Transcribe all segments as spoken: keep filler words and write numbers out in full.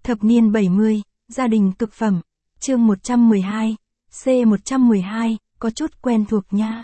Thập niên bảy mươi, gia đình cực phẩm. Chương một trăm mười hai, C một trăm mười hai, có chút quen thuộc nha.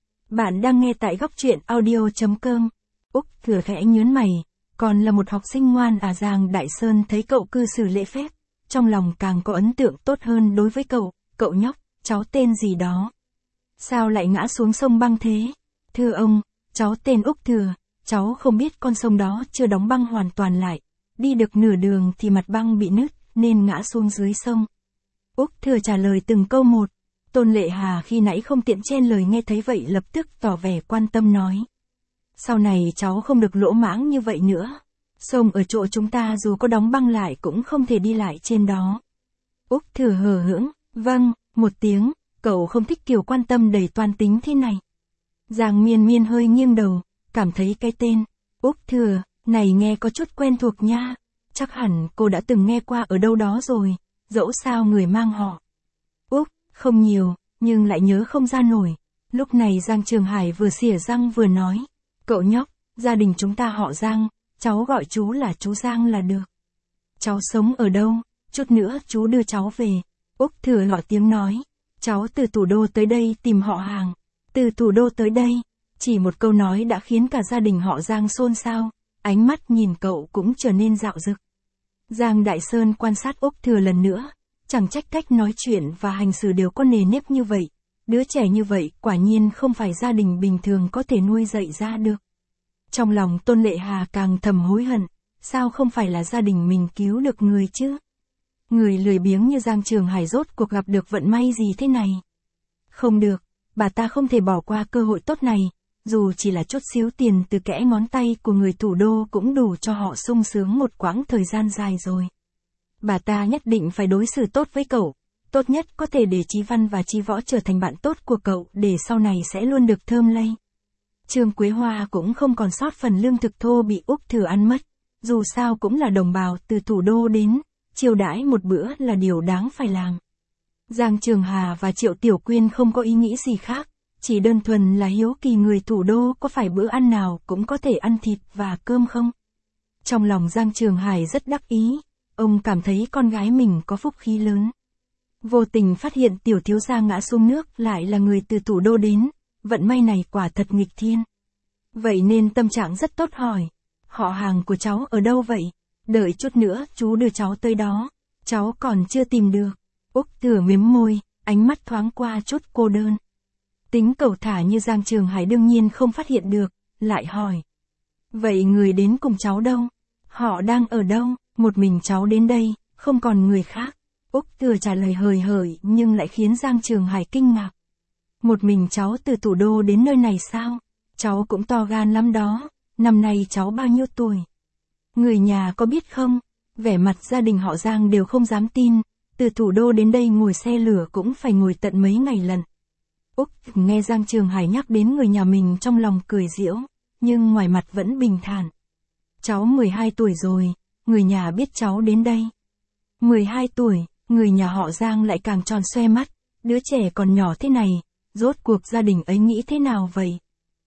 Bạn đang nghe tại góc truyện audio chấm com. Úc Thừa khẽ nhớn mày, còn là một học sinh ngoan à. Giang Đại Sơn thấy cậu cư xử lễ phép, trong lòng càng có ấn tượng tốt hơn đối với cậu. Cậu nhóc, cháu tên gì đó? Sao lại ngã xuống sông băng thế? Thưa ông, cháu tên Úc Thừa, cháu không biết con sông đó chưa đóng băng hoàn toàn lại. Đi được nửa đường thì mặt băng bị nứt, nên ngã xuống dưới sông. Úc Thừa trả lời từng câu một. Tôn Lệ Hà khi nãy không tiện chen lời nghe thấy vậy lập tức tỏ vẻ quan tâm nói. Sau này cháu không được lỗ mãng như vậy nữa. Sông ở chỗ chúng ta dù có đóng băng lại cũng không thể đi lại trên đó. Úc Thừa hờ hững, vâng, một tiếng, cậu không thích kiểu quan tâm đầy toan tính thế này. Giang Miên Miên hơi nghiêng đầu, cảm thấy cái tên Úc Thừa này nghe có chút quen thuộc nha. Chắc hẳn cô đã từng nghe qua ở đâu đó rồi, dẫu sao người mang họ Úc không nhiều, nhưng lại nhớ không ra nổi. Lúc này Giang Trường Hải vừa xỉa răng vừa nói, cậu nhóc, gia đình chúng ta họ Giang, cháu gọi chú là chú Giang là được. Cháu sống ở đâu, chút nữa chú đưa cháu về. Úc Thừa lọ tiếng nói, cháu từ thủ đô tới đây tìm họ hàng. Từ thủ đô tới đây, chỉ một câu nói đã khiến cả gia đình họ Giang xôn xao, ánh mắt nhìn cậu cũng trở nên dạo dực. Giang Đại Sơn quan sát Úc Thừa lần nữa, chẳng trách cách nói chuyện và hành xử đều có nề nếp như vậy. Đứa trẻ như vậy quả nhiên không phải gia đình bình thường có thể nuôi dạy ra được. Trong lòng Tôn Lệ Hà càng thầm hối hận, sao không phải là gia đình mình cứu được người chứ? Người lười biếng như Giang Trường Hải rốt cuộc gặp được vận may gì thế này? Không được, bà ta không thể bỏ qua cơ hội tốt này, dù chỉ là chút xíu tiền từ kẽ ngón tay của người thủ đô cũng đủ cho họ sung sướng một quãng thời gian dài rồi. Bà ta nhất định phải đối xử tốt với cậu, tốt nhất có thể để Chí Văn và Chí Võ trở thành bạn tốt của cậu để sau này sẽ luôn được thơm lây. Trương Quế Hoa cũng không còn sót phần lương thực thô bị Úc Thừa ăn mất, dù sao cũng là đồng bào từ thủ đô đến, chiêu đãi một bữa là điều đáng phải làm. Giang Trường Hà và Triệu Tiểu Quyên không có ý nghĩ gì khác, chỉ đơn thuần là hiếu kỳ người thủ đô có phải bữa ăn nào cũng có thể ăn thịt và cơm không. Trong lòng Giang Trường Hải rất đắc ý, ông cảm thấy con gái mình có phúc khí lớn. Vô tình phát hiện tiểu thiếu gia ngã xuống nước lại là người từ thủ đô đến, vận may này quả thật nghịch thiên. Vậy nên tâm trạng rất tốt hỏi, họ hàng của cháu ở đâu vậy? Đợi chút nữa chú đưa cháu tới đó, cháu còn chưa tìm được. Úc Thừa mím môi, ánh mắt thoáng qua chút cô đơn. Tính cẩu thả như Giang Trường Hải đương nhiên không phát hiện được, lại hỏi. Vậy người đến cùng cháu đâu? Họ đang ở đâu? Một mình cháu đến đây, không còn người khác. Úc Thừa trả lời hời hợt nhưng lại khiến Giang Trường Hải kinh ngạc. Một mình cháu từ thủ đô đến nơi này sao? Cháu cũng to gan lắm đó, năm nay cháu bao nhiêu tuổi? Người nhà có biết không? Vẻ mặt gia đình họ Giang đều không dám tin, từ thủ đô đến đây ngồi xe lửa cũng phải ngồi tận mấy ngày lần. Úc nghe Giang Trường Hải nhắc đến người nhà mình trong lòng cười giễu, nhưng ngoài mặt vẫn bình thản. Cháu mười hai tuổi rồi, người nhà biết cháu đến đây. mười hai tuổi, người nhà họ Giang lại càng tròn xoe mắt, đứa trẻ còn nhỏ thế này, rốt cuộc gia đình ấy nghĩ thế nào vậy?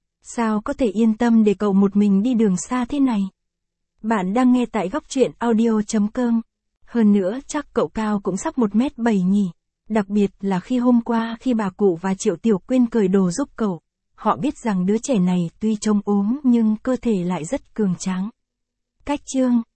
Sao có thể yên tâm để cậu một mình đi đường xa thế này? Bạn đang nghe tại góc truyện audio chấm com. Hơn nữa chắc cậu cao cũng sắp một mét bảy nhỉ. Đặc biệt là khi hôm qua khi bà cụ và Triệu Tiểu Quyên cởi đồ giúp cậu, họ biết rằng đứa trẻ này tuy trông ốm nhưng cơ thể lại rất cường tráng. Cách chương